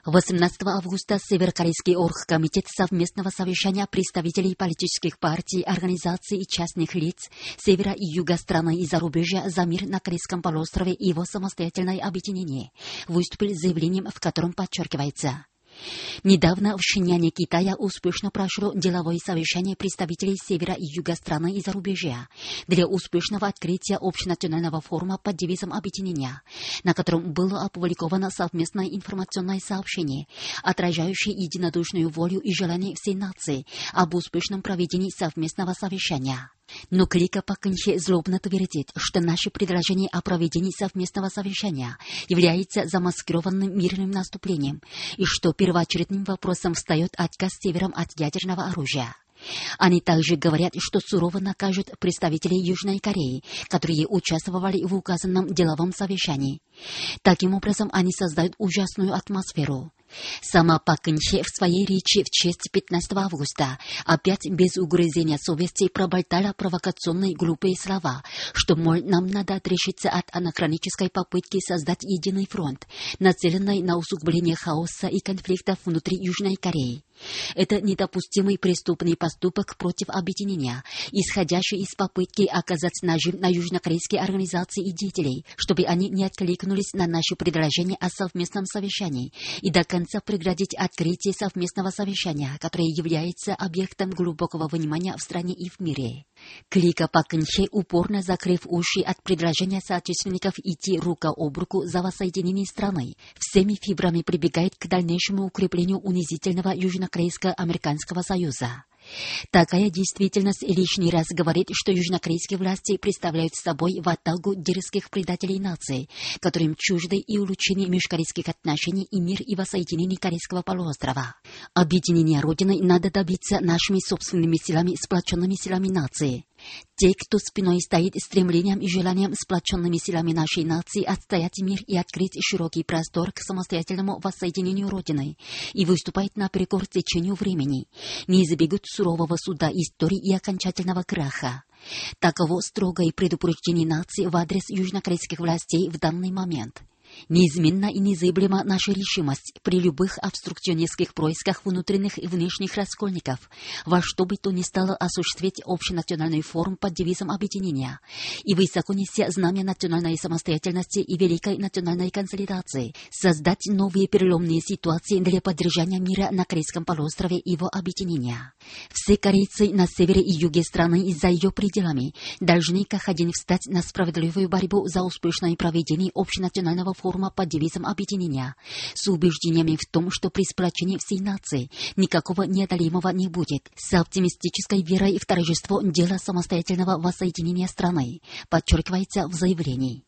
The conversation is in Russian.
18 августа Северокорейский оргкомитет совместного совещания представителей политических партий, организаций и частных лиц севера и юга страны и зарубежья за мир на Корейском полуострове и его самостоятельное объединение выступил с заявлением, в котором подчеркивается: недавно в Шиньяне, Китая, успешно прошло деловое совещание представителей севера и юга страны и зарубежья для успешного открытия общенационального форума под девизом объединения, на котором было опубликовано совместное информационное сообщение, отражающее единодушную волю и желание всей нации об успешном проведении совместного совещания. Но Клика Пакынхе злобно твердит, что наше предложение о проведении совместного совещания является замаскированным мирным наступлением и что первоочередным вопросом встает отказ севером от ядерного оружия. Они также говорят, что сурово накажут представителей Южной Кореи, которые участвовали в указанном деловом совещании. Таким образом, они создают ужасную атмосферу. Сама Пакынхе в своей речи в честь 15 августа опять без угрызения совести проболтала провокационные глупые слова, что, мол, нам надо отрешиться от анахронической попытки создать единый фронт, нацеленный на усугубление хаоса и конфликтов внутри Южной Кореи. Это недопустимый преступный поступок против объединения, исходящий из попытки оказать нажим на южнокорейские организации и деятелей, чтобы они не откликнулись на наше предложение о совместном совещании и до конца преградить открытие совместного совещания, которое является объектом глубокого внимания в стране и в мире. Клика Пакынхе, упорно закрыв уши от предложения соотечественников идти рука об руку за воссоединение страны, всеми фибрами прибегает к дальнейшему укреплению унизительного южнокорейско-американского союза. Такая действительность лишний раз говорит, что южнокорейские власти представляют собой ватагу дерзких предателей нации, которым чужды и улучшение межкорейских отношений и мир и воссоединение Корейского полуострова. Объединение Родины надо добиться нашими собственными силами, сплоченными силами нации. Те, кто спиной стоит стремлением и желанием сплоченными силами нашей нации отстоять мир и открыть широкий простор к самостоятельному воссоединению Родины и выступает наперекор течению времени, не избегут сурового суда истории и окончательного краха. Таково строгое предупреждение нации в адрес южнокорейских властей в данный момент. Неизменна и незыблема наша решимость при любых обструкционистских происках внутренних и внешних раскольников во что бы то ни стало осуществить общенациональный форум под девизом объединения и, высоко неся знамя национальной самостоятельности и великой национальной консолидации, создать новые переломные ситуации для поддержания мира на Корейском полуострове и его объединения. Все корейцы на севере и юге страны и за ее пределами должны как один встать на справедливую борьбу за успешное проведение общенационального форума под девизом объединения, с убеждениями в том, что при сплочении всей нации никакого неодолимого не будет, с оптимистической верой в торжество дела самостоятельного воссоединения страны, подчеркивается в заявлении.